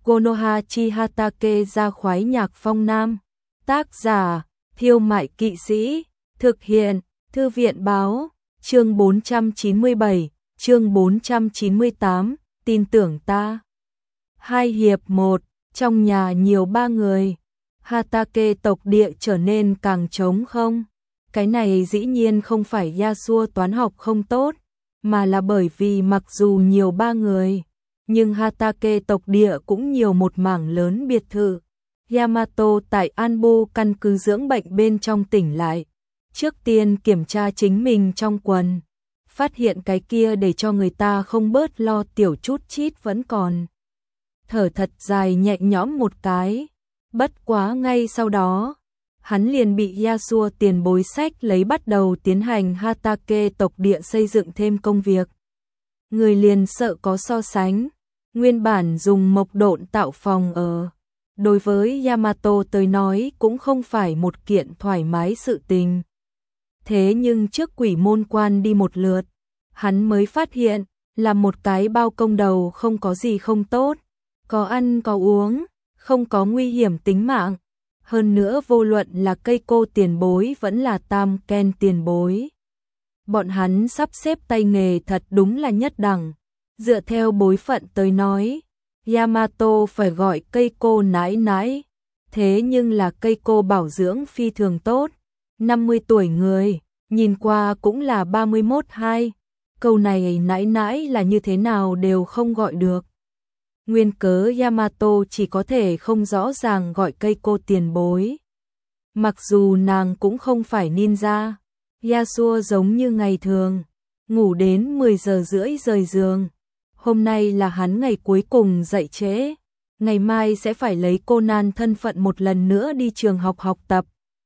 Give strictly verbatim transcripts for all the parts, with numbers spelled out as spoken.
Konohachi Hatake ra khoái nhạc phong nam. Tác giả, Thiêu Mại Kỵ Sĩ. Thực hiện, Thư viện Báo. Chương bốn trăm chín mươi bảy, chương bốn trăm chín mươi tám, tin tưởng ta. Hai hiệp một, trong nhà nhiều ba người. Hatake tộc địa trở nên càng trống không. Cái này dĩ nhiên không phải Yasuo toán học không tốt, mà là bởi vì mặc dù nhiều ba người, nhưng Hatake tộc địa cũng nhiều một mảng lớn biệt thự. Yamato tại Anbu căn cứ dưỡng bệnh bên trong tỉnh lại. Trước tiên kiểm tra chính mình trong quần. Phát hiện cái kia để cho người ta không bớt lo tiểu chút chít vẫn còn. Thở thật dài nhẹ nhõm một cái. Bất quá ngay sau đó, hắn liền bị Yasuo tiền bối sách lấy bắt đầu tiến hành Hatake tộc địa xây dựng thêm công việc. Người liền sợ có so sánh. Nguyên bản dùng mộc độn tạo phòng ở. Đối với Yamato tới nói cũng không phải một kiện thoải mái sự tình. Thế nhưng trước quỷ môn quan đi một lượt, hắn mới phát hiện là một cái bao công đầu không có gì không tốt. Có ăn có uống, không có nguy hiểm tính mạng. Hơn nữa vô luận là cây cô tiền bối vẫn là tam ken tiền bối. Bọn hắn sắp xếp tay nghề thật đúng là nhất đẳng. Dựa theo bối phận tới nói, Yamato phải gọi cây cô nãi nãi. Thế nhưng là cây cô bảo dưỡng phi thường tốt. năm mươi tuổi người, nhìn qua cũng là ba mươi mốt hai. Câu này nãi nãi là như thế nào đều không gọi được. Nguyên cớ Yamato chỉ có thể không rõ ràng gọi cây cô tiền bối. Mặc dù nàng cũng không phải ninja, Yasuo giống như ngày thường, ngủ đến mười giờ rưỡi rời giường. Hôm nay là hắn ngày cuối cùng dậy trễ, ngày mai sẽ phải lấy Conan thân phận một lần nữa đi trường học học tập.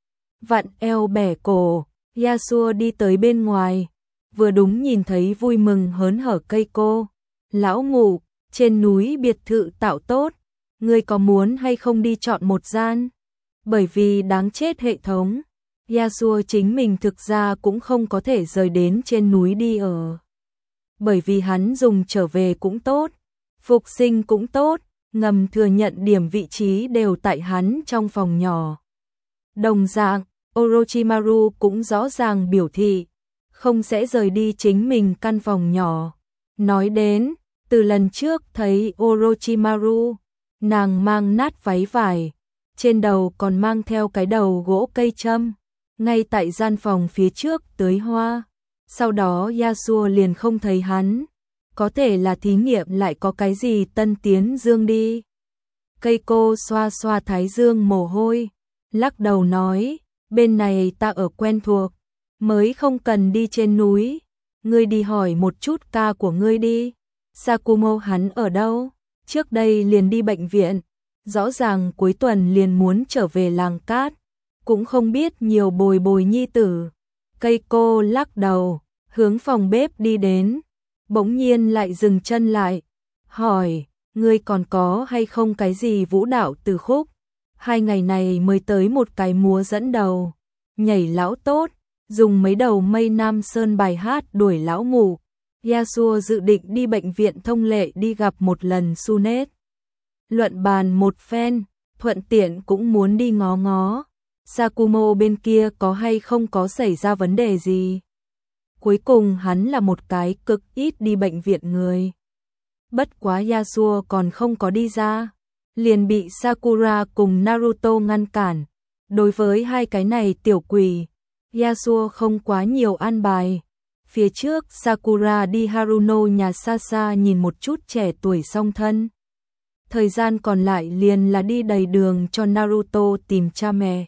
Vặn eo bẻ cổ, Yasuo đi tới bên ngoài, vừa đúng nhìn thấy vui mừng hớn hở cây cô. Lão ngủ, trên núi biệt thự tạo tốt, ngươi có muốn hay không đi chọn một gian? Bởi vì đáng chết hệ thống, Yasuo chính mình thực ra cũng không có thể rời đến trên núi đi ở. Bởi vì hắn dùng trở về cũng tốt, phục sinh cũng tốt, ngầm thừa nhận điểm vị trí đều tại hắn trong phòng nhỏ. Đồng dạng, Orochimaru cũng rõ ràng biểu thị, không sẽ rời đi chính mình căn phòng nhỏ. Nói đến, từ lần trước thấy Orochimaru, nàng mang nát váy vải, trên đầu còn mang theo cái đầu gỗ cây châm, ngay tại gian phòng phía trước tưới hoa. Sau đó Yasuo liền không thấy hắn, có thể là thí nghiệm lại có cái gì tân tiến dương đi. Cây cô xoa xoa thái dương mồ hôi, lắc đầu nói, bên này ta ở quen thuộc, mới không cần đi trên núi, ngươi đi hỏi một chút ca của ngươi đi. Sakumo hắn ở đâu? Trước đây liền đi bệnh viện, rõ ràng cuối tuần liền muốn trở về làng cát, cũng không biết nhiều bồi bồi nhi tử. Cây cô lắc đầu, hướng phòng bếp đi đến, bỗng nhiên lại dừng chân lại, hỏi, ngươi còn có hay không cái gì vũ đạo từ khúc? Hai ngày này mới tới một cái múa dẫn đầu, nhảy lão tốt, dùng mấy đầu mây Nam Sơn bài hát đuổi lão ngủ. Yasuo dự định đi bệnh viện thông lệ đi gặp một lần Sunet. Luận bàn một phen, thuận tiện cũng muốn đi ngó ngó. Sakumo bên kia có hay không có xảy ra vấn đề gì. Cuối cùng hắn là một cái cực ít đi bệnh viện người. Bất quá Yasuo còn không có đi ra, liền bị Sakura cùng Naruto ngăn cản. Đối với hai cái này tiểu quỷ, Yasuo không quá nhiều an bài. Phía trước Sakura đi Haruno nhà Sasa nhìn một chút trẻ tuổi song thân. Thời gian còn lại liền là đi đầy đường cho Naruto tìm cha mẹ.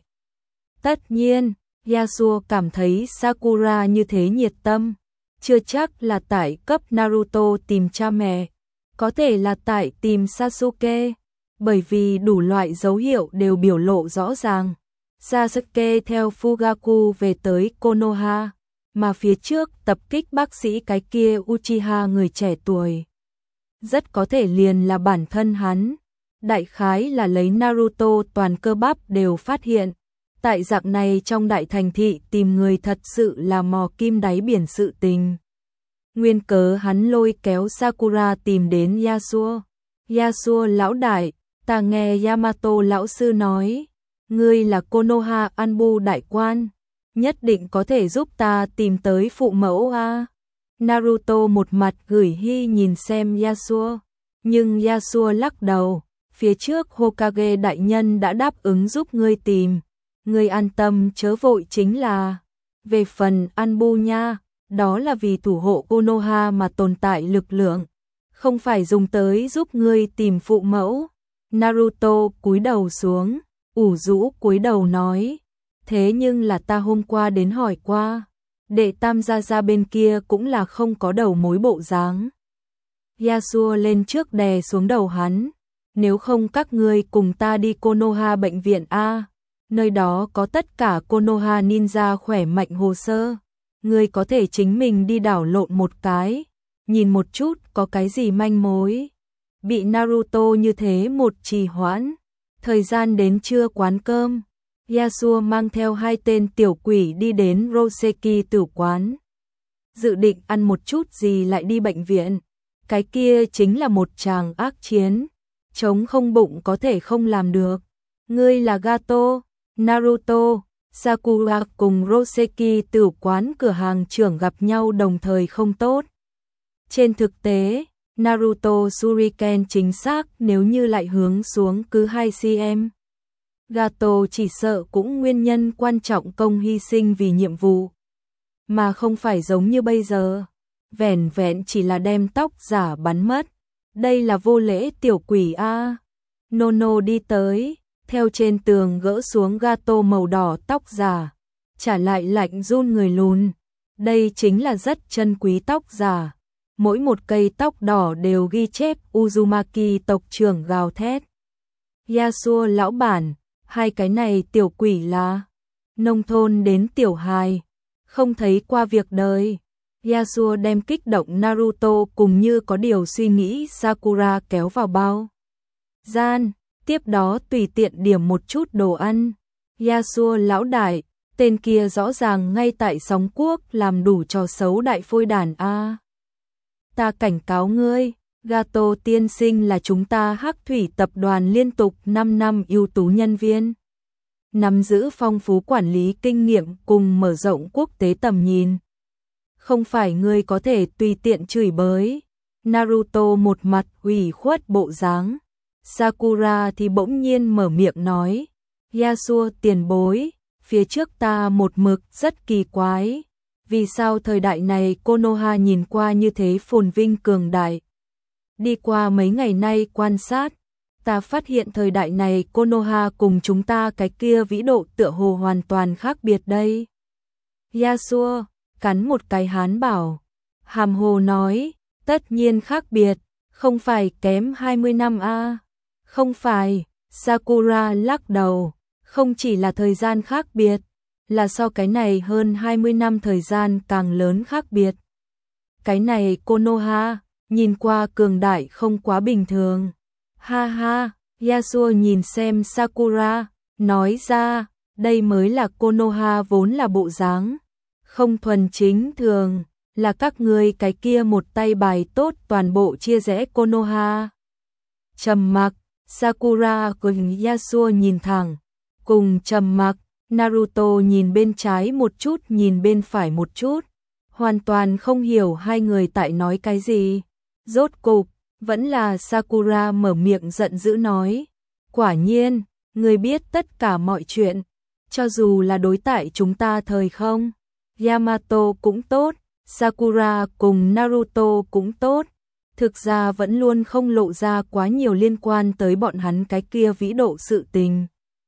Tất nhiên, Yasuo cảm thấy Sakura như thế nhiệt tâm, chưa chắc là tại cấp Naruto tìm cha mẹ, có thể là tại tìm Sasuke, bởi vì đủ loại dấu hiệu đều biểu lộ rõ ràng. Sasuke theo Fugaku về tới Konoha, mà phía trước tập kích bác sĩ cái kia Uchiha người trẻ tuổi. Rất có thể liền là bản thân hắn, đại khái là lấy Naruto toàn cơ bắp đều phát hiện. Tại dạng này trong đại thành thị tìm người thật sự là mò kim đáy biển sự tình. Nguyên cớ hắn lôi kéo Sakura tìm đến Yasuo. Yasuo lão đại, ta nghe Yamato lão sư nói, ngươi là Konoha Anbu đại quan, nhất định có thể giúp ta tìm tới phụ mẫu a. Naruto một mặt gửi hy nhìn xem Yasuo, nhưng Yasuo lắc đầu, phía trước Hokage đại nhân đã đáp ứng giúp ngươi tìm, ngươi an tâm chớ vội chính là. Về phần Anbu nha, đó là vì thủ hộ Konoha mà tồn tại lực lượng, không phải dùng tới giúp ngươi tìm phụ mẫu. Naruto cúi đầu xuống, ủ rũ cúi đầu nói, thế nhưng là ta hôm qua đến hỏi qua, đệ tam gia gia bên kia cũng là không có đầu mối bộ dáng. Yasuo lên trước đè xuống đầu hắn, nếu không các ngươi cùng ta đi Konoha bệnh viện a, nơi đó có tất cả Konoha ninja khỏe mạnh hồ sơ, ngươi có thể chính mình đi đảo lộn một cái, nhìn một chút có cái gì manh mối. Bị Naruto như thế một trì hoãn, thời gian đến trưa quán cơm, Yasuo mang theo hai tên tiểu quỷ đi đến Roseki tử quán. Dự định ăn một chút gì lại đi bệnh viện, cái kia chính là một tràng ác chiến, chống không bụng có thể không làm được. Ngươi là Gato, Naruto, Sakura cùng Roseki tử quán cửa hàng trưởng gặp nhau đồng thời không tốt. Trên thực tế, Naruto Shuriken chính xác nếu như lại hướng xuống cứ hai xăng-ti-mét. Gato chỉ sợ cũng nguyên nhân quan trọng công hy sinh vì nhiệm vụ, mà không phải giống như bây giờ, vẻn vẹn chỉ là đem tóc giả bắn mất. Đây là vô lễ tiểu quỷ a. Nono đi tới, theo trên tường gỡ xuống Gato màu đỏ tóc giả, trả lại lạnh run người lùn. Đây chính là rất chân quý tóc giả. Mỗi một cây tóc đỏ đều ghi chép Uzumaki tộc trưởng gào thét. Yasuo lão bản, hai cái này tiểu quỷ là nông thôn đến tiểu hài, không thấy qua việc đời. Yasuo đem kích động Naruto cùng như có điều suy nghĩ Sakura kéo vào bao gian, tiếp đó tùy tiện điểm một chút đồ ăn. Yasuo lão đại, tên kia rõ ràng ngay tại sóng quốc làm đủ trò xấu đại phôi đàn a. Ta cảnh cáo ngươi, Gato tiên sinh là chúng ta Hắc Thủy tập đoàn liên tục năm năm ưu tú nhân viên, nắm giữ phong phú quản lý kinh nghiệm cùng mở rộng quốc tế tầm nhìn. Không phải ngươi có thể tùy tiện chửi bới. Naruto một mặt ủy khuất bộ dáng. Sakura thì bỗng nhiên mở miệng nói, Yasuo tiền bối, phía trước ta một mực rất kỳ quái. Vì sao thời đại này Konoha nhìn qua như thế phồn vinh cường đại? Đi qua mấy ngày nay quan sát, ta phát hiện thời đại này Konoha cùng chúng ta cái kia vĩ độ tựa hồ hoàn toàn khác biệt đây. Yasuo cắn một cái hán bảo, hàm hồ nói, tất nhiên khác biệt, không phải kém hai mươi năm a. Không phải, Sakura lắc đầu, không chỉ là thời gian khác biệt, là so cái này hơn hai mươi năm thời gian càng lớn khác biệt. Cái này Konoha, nhìn qua cường đại không quá bình thường. Ha ha, Yasuo nhìn xem Sakura, nói ra, đây mới là Konoha vốn là bộ dáng, không thuần chính thường, là các ngươi cái kia một tay bài tốt toàn bộ chia rẽ Konoha. Trầm mặc, Sakura cùng Yasuo nhìn thẳng, cùng trầm mặc. Naruto nhìn bên trái một chút nhìn bên phải một chút, hoàn toàn không hiểu hai người tại nói cái gì. Rốt cục, vẫn là Sakura mở miệng giận dữ nói, quả nhiên, người biết tất cả mọi chuyện, cho dù là đối tại chúng ta thời không. Yamato cũng tốt, Sakura cùng Naruto cũng tốt, thực ra vẫn luôn không lộ ra quá nhiều liên quan tới bọn hắn cái kia vĩ độ sự tình.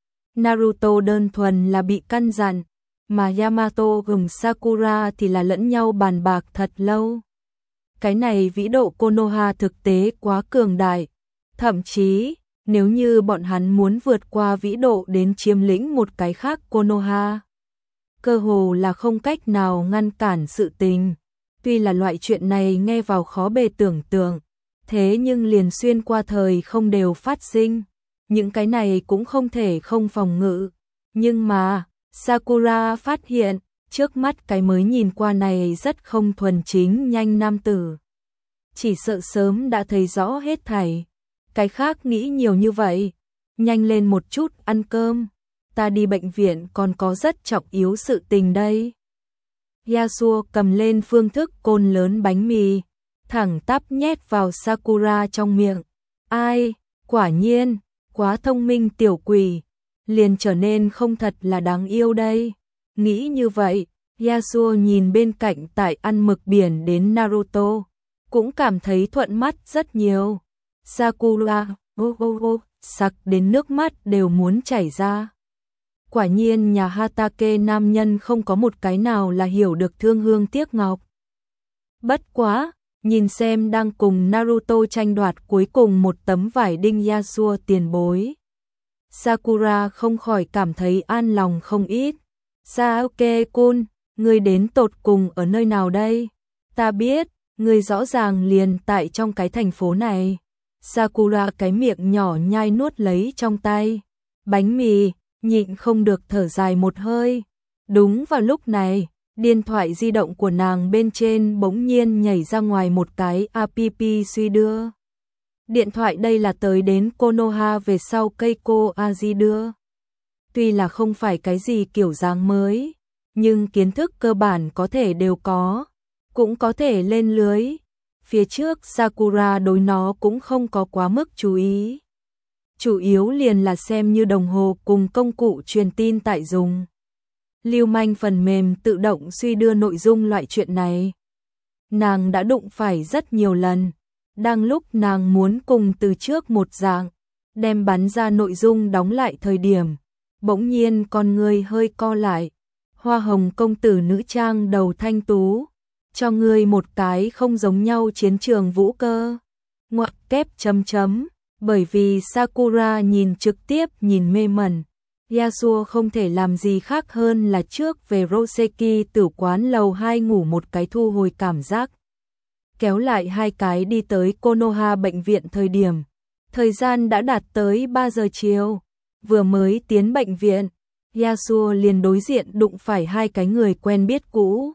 Naruto đơn thuần là bị căn dặn, mà Yamato cùng Sakura thì là lẫn nhau bàn bạc thật lâu. Cái này vĩ độ Konoha thực tế quá cường đại, thậm chí, nếu như bọn hắn muốn vượt qua vĩ độ đến chiếm lĩnh một cái khác Konoha, cơ hồ là không cách nào ngăn cản sự tình. Tuy là loại chuyện này nghe vào khó bề tưởng tượng, thế nhưng liền xuyên qua thời không đều phát sinh. Những cái này cũng không thể không phòng ngự. Nhưng mà, Sakura phát hiện, trước mắt cái mới nhìn qua này rất không thuần chính nhanh nam tử. Chỉ sợ sớm đã thấy rõ hết thảy. cái khác nghĩ nhiều như vậy, nhanh lên một chút ăn cơm, ta đi bệnh viện còn có rất trọng yếu sự tình đây. Yasuo cầm lên phương thức côn lớn bánh mì, thẳng tắp nhét vào Sakura trong miệng. Ai, quả nhiên, quá thông minh tiểu quỷ, liền trở nên không thật là đáng yêu đây. Nghĩ như vậy, Yasuo nhìn bên cạnh tại ăn mực biển đến Naruto, cũng cảm thấy thuận mắt rất nhiều. Sakura, ô ô ô, sặc đến nước mắt đều muốn chảy ra. Quả nhiên nhà Hatake nam nhân không có một cái nào là hiểu được thương hương tiếc ngọc. Bất quá, nhìn xem đang cùng Naruto tranh đoạt cuối cùng một tấm vải đinh Yasuo tiền bối. Sakura không khỏi cảm thấy an lòng không ít. Sasuke-kun, ngươi đến tột cùng ở nơi nào đây? Ta biết, ngươi rõ ràng liền tại trong cái thành phố này. Sakura cái miệng nhỏ nhai nuốt lấy trong tay bánh mì, nhịn không được thở dài một hơi. Đúng vào lúc này, điện thoại di động của nàng bên trên bỗng nhiên nhảy ra ngoài một cái app suy đưa. Điện thoại đây là tới đến Konoha về sau Keiko Aji đưa. Tuy là không phải cái gì kiểu dáng mới, nhưng kiến thức cơ bản có thể đều có, cũng có thể lên lưới. Phía trước Sakura đối nó cũng không có quá mức chú ý. Chủ yếu liền là xem như đồng hồ cùng công cụ truyền tin tại dùng. Lưu manh phần mềm tự động suy đưa nội dung loại chuyện này. Nàng đã đụng phải rất nhiều lần. Đang lúc nàng muốn cùng từ trước một dạng, đem bắn ra nội dung đóng lại thời điểm. Bỗng nhiên con người hơi co lại. Hoa hồng công tử nữ trang đầu thanh tú. Cho ngươi một cái không giống nhau chiến trường vũ cơ. Ngoặc kép chấm chấm. Bởi vì Sakura nhìn trực tiếp nhìn mê mẩn. Yasuo không thể làm gì khác hơn là trước về Roseki tử quán lầu hai ngủ một cái thu hồi cảm giác. Kéo lại hai cái đi tới Konoha bệnh viện thời điểm. Thời gian đã đạt tới ba giờ chiều. Vừa mới tiến bệnh viện, Yasuo liền đối diện đụng phải hai cái người quen biết cũ.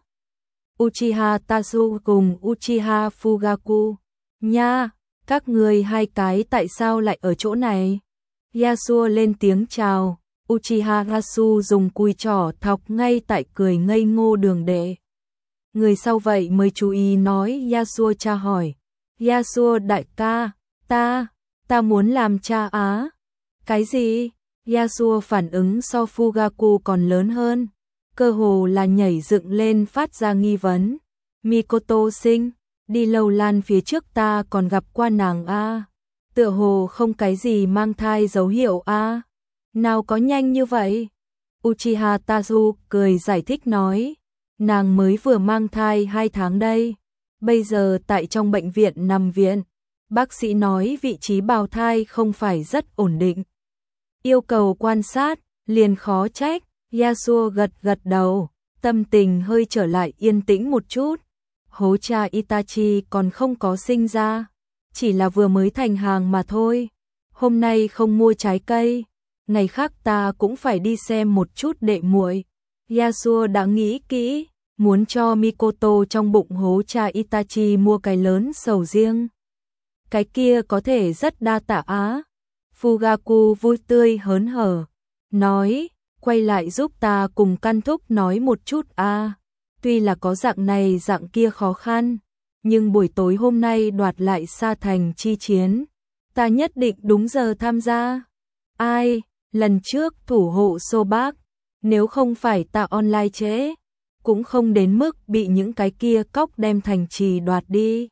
Uchiha Tatsu cùng Uchiha Fugaku. Nha, các người hai cái tại sao lại ở chỗ này? Yasuo lên tiếng chào. Uchiha Tatsu dùng cùi trỏ thọc ngay tại cười ngây ngô đường đệ. Người sau vậy mới chú ý nói Yasuo tra hỏi. Yasuo đại ca, ta, ta muốn làm cha á. Cái gì? Yasuo phản ứng so Fugaku còn lớn hơn. Cơ hồ là nhảy dựng lên phát ra nghi vấn. Mikoto sinh, đi lâu lan phía trước ta còn gặp qua nàng a. Tựa hồ không cái gì mang thai dấu hiệu a. Nào có nhanh như vậy? Uchiha Tatsu cười giải thích nói. Nàng mới vừa mang thai hai tháng đây. Bây giờ tại trong bệnh viện nằm viện. Bác sĩ nói vị trí bào thai không phải rất ổn định. Yêu cầu quan sát, liền khó trách. Yasuo gật gật đầu, tâm tình hơi trở lại yên tĩnh một chút. Hố cha Itachi còn không có sinh ra, chỉ là vừa mới thành hàng mà thôi. Hôm nay không mua trái cây, ngày khác ta cũng phải đi xem một chút đệ muội. Yasuo đã nghĩ kỹ, muốn cho Mikoto trong bụng hố cha Itachi mua cái lớn sầu riêng. Cái kia có thể rất đa tạ á. Fugaku vui tươi hớn hở, nói, quay lại giúp ta cùng căn thúc nói một chút a. À. Tuy là có dạng này dạng kia khó khăn, nhưng buổi tối hôm nay đoạt lại Sa Thành chi chiến, ta nhất định đúng giờ tham gia. Ai, lần trước thủ hộ Sô Bác, nếu không phải ta online trễ, cũng không đến mức bị những cái kia cóc đem thành trì đoạt đi.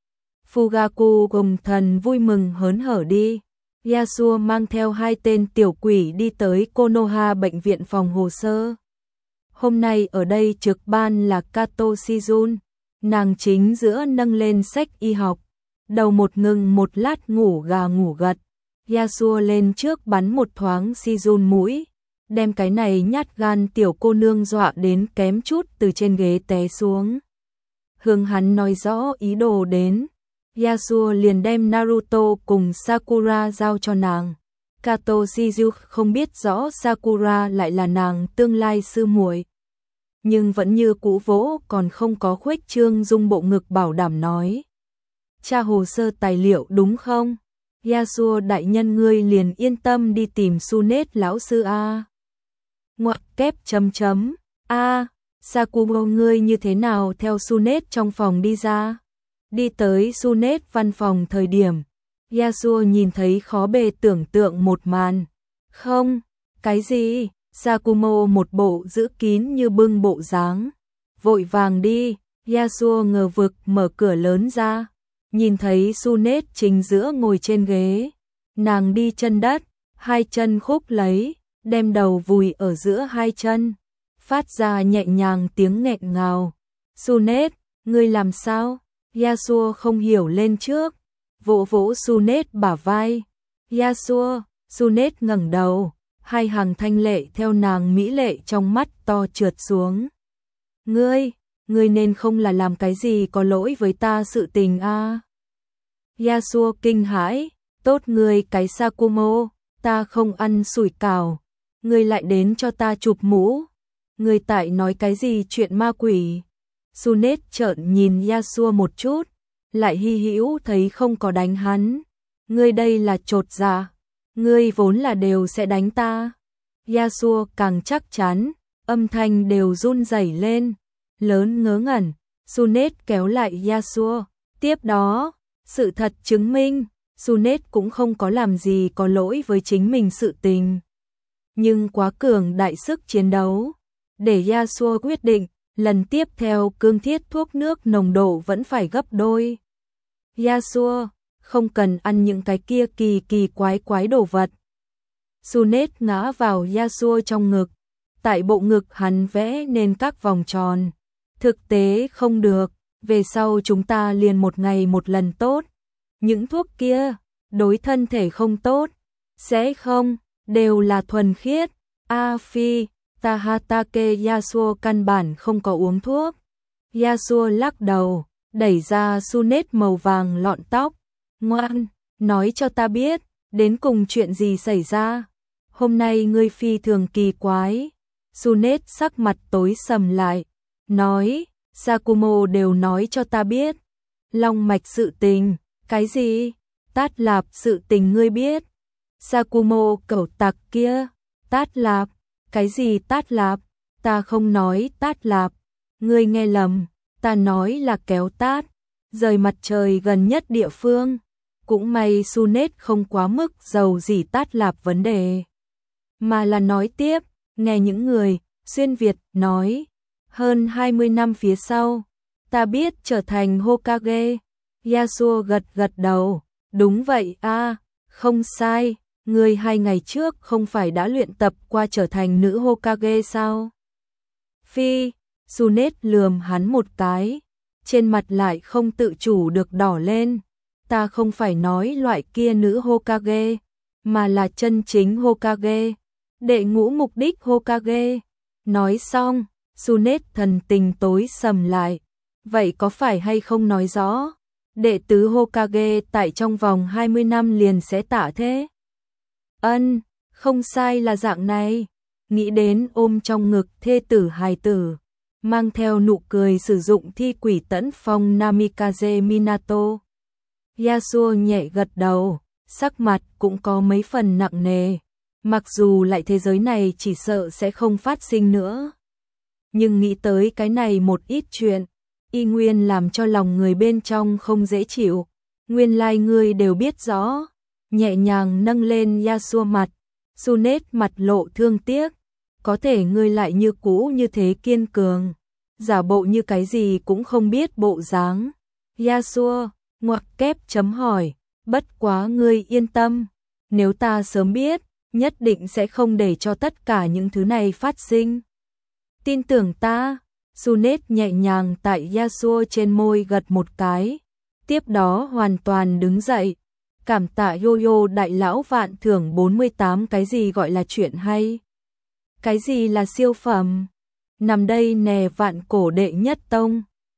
Fugaku gầm thần vui mừng hớn hở đi. Yasuo mang theo hai tên tiểu quỷ đi tới Konoha bệnh viện phòng hồ sơ. Hôm nay ở đây trực ban là Kato Shizun, nàng chính giữa nâng lên sách y học, đầu một ngừng một lát ngủ gà ngủ gật. Yasuo lên trước bắn một thoáng Shizun mũi, đem cái này nhát gan tiểu cô nương dọa đến kém chút từ trên ghế té xuống. Hướng hắn nói rõ ý đồ đến. Yasuo liền đem Naruto cùng Sakura giao cho nàng. Kato Shizu không biết rõ Sakura lại là nàng tương lai sư muội, nhưng vẫn như cũ vỗ còn không có khuếch trương dung bộ ngực bảo đảm nói. Tra hồ sơ tài liệu đúng không? Yasuo đại nhân ngươi liền yên tâm đi tìm Sunet lão sư a. Ngoặc kép chấm chấm. A, Sakumo ngươi như thế nào theo Sunet trong phòng đi ra? Đi tới Sunet văn phòng thời điểm, Yasuo nhìn thấy khó bề tưởng tượng một màn. Không, cái gì? Sakumo một bộ giữ kín như bưng bộ dáng. Vội vàng đi, Yasuo ngờ vực mở cửa lớn ra. Nhìn thấy Sunet chính giữa ngồi trên ghế. Nàng đi chân đất, hai chân khúc lấy, đem đầu vùi ở giữa hai chân. Phát ra nhẹ nhàng tiếng nghẹn ngào. Sunet, ngươi làm sao? Yasuo không hiểu lên trước. Vỗ vỗ Sunet bả vai. Yasuo, Sunet ngẩng đầu. Hai hàng thanh lệ theo nàng mỹ lệ trong mắt to trượt xuống. Ngươi, ngươi nên không là làm cái gì có lỗi với ta sự tình a. À. Yasuo kinh hãi, tốt ngươi cái Sakumo, ta không ăn sủi cảo. Ngươi lại đến cho ta chụp mũ. Ngươi tại nói cái gì chuyện ma quỷ. Sunet trợn nhìn Yasuo một chút, lại hy hữu thấy không có đánh hắn. Ngươi đây là chột dạ. Ngươi vốn là đều sẽ đánh ta. Yasuo càng chắc chắn, âm thanh đều run rẩy lên, lớn ngớ ngẩn. Sunet kéo lại Yasuo. Tiếp đó, sự thật chứng minh, Sunet cũng không có làm gì có lỗi với chính mình sự tình. Nhưng quá cường đại sức chiến đấu, để Yasuo quyết định, lần tiếp theo cương thiết thuốc nước nồng độ vẫn phải gấp đôi. Yasuo, không cần ăn những cái kia kỳ kỳ quái quái đồ vật. Sunet ngã vào Yasuo trong ngực, tại bộ ngực hắn vẽ nên các vòng tròn. Thực tế không được, về sau chúng ta liền một ngày một lần tốt. Những thuốc kia, đối thân thể không tốt, sẽ không, đều là thuần khiết. A phi, Tahatake Yasuo căn bản không có uống thuốc. Yasuo lắc đầu, đẩy ra Sunet màu vàng lọn tóc. Ngoan, nói cho ta biết, đến cùng chuyện gì xảy ra. Hôm nay ngươi phi thường kỳ quái. Sunet sắc mặt tối sầm lại, nói, Sakumo đều nói cho ta biết. Long mạch sự tình, cái gì? Tát Lạp sự tình ngươi biết. Sakumo cẩu tặc kia, Tát Lạp, cái gì Tát Lạp? Ta không nói Tát Lạp, ngươi nghe lầm, ta nói là kéo tát, rời mặt trời gần nhất địa phương. Cũng may Sunet không quá mức giàu gì Tát Lạp vấn đề, mà là nói tiếp, nghe những người, xuyên Việt, nói, hơn hai mươi năm phía sau, ta biết trở thành Hokage. Yasuo gật gật đầu, đúng vậy a, không sai, ngươi hai ngày trước không phải đã luyện tập qua trở thành nữ Hokage sao? Phi, Sunet lườm hắn một cái, trên mặt lại không tự chủ được đỏ lên. Ta không phải nói loại kia nữ Hokage, mà là chân chính Hokage, đệ ngũ mục đích Hokage. Nói xong, Sunet thần tình tối sầm lại, vậy có phải hay không nói rõ, đệ tứ Hokage tại trong vòng hai mươi năm liền sẽ tạ thế? Ân, không sai là dạng này. Nghĩ đến ôm trong ngực thê tử hài tử, mang theo nụ cười sử dụng thi quỷ tẫn phong Namikaze Minato. Yasuo nhẹ gật đầu, sắc mặt cũng có mấy phần nặng nề. Mặc dù lại thế giới này chỉ sợ sẽ không phát sinh nữa, nhưng nghĩ tới cái này một ít chuyện, y nguyên làm cho lòng người bên trong không dễ chịu. Nguyên lai like ngươi đều biết rõ. Nhẹ nhàng nâng lên Yasuo mặt, Sunet mặt lộ thương tiếc. Có thể ngươi lại như cũ như thế kiên cường, giả bộ như cái gì cũng không biết bộ dáng. Yasuo, ngoặc kép chấm hỏi, bất quá ngươi yên tâm, nếu ta sớm biết, nhất định sẽ không để cho tất cả những thứ này phát sinh. Tin tưởng ta. Sunet nhẹ nhàng tại Yasuo trên môi gật một cái, tiếp đó hoàn toàn đứng dậy. Cảm tạ Yo-Yo đại lão vạn thưởng bốn mươi tám. Cái gì gọi là chuyện hay? Cái gì là siêu phẩm? Nằm đây nè vạn cổ đệ nhất tông.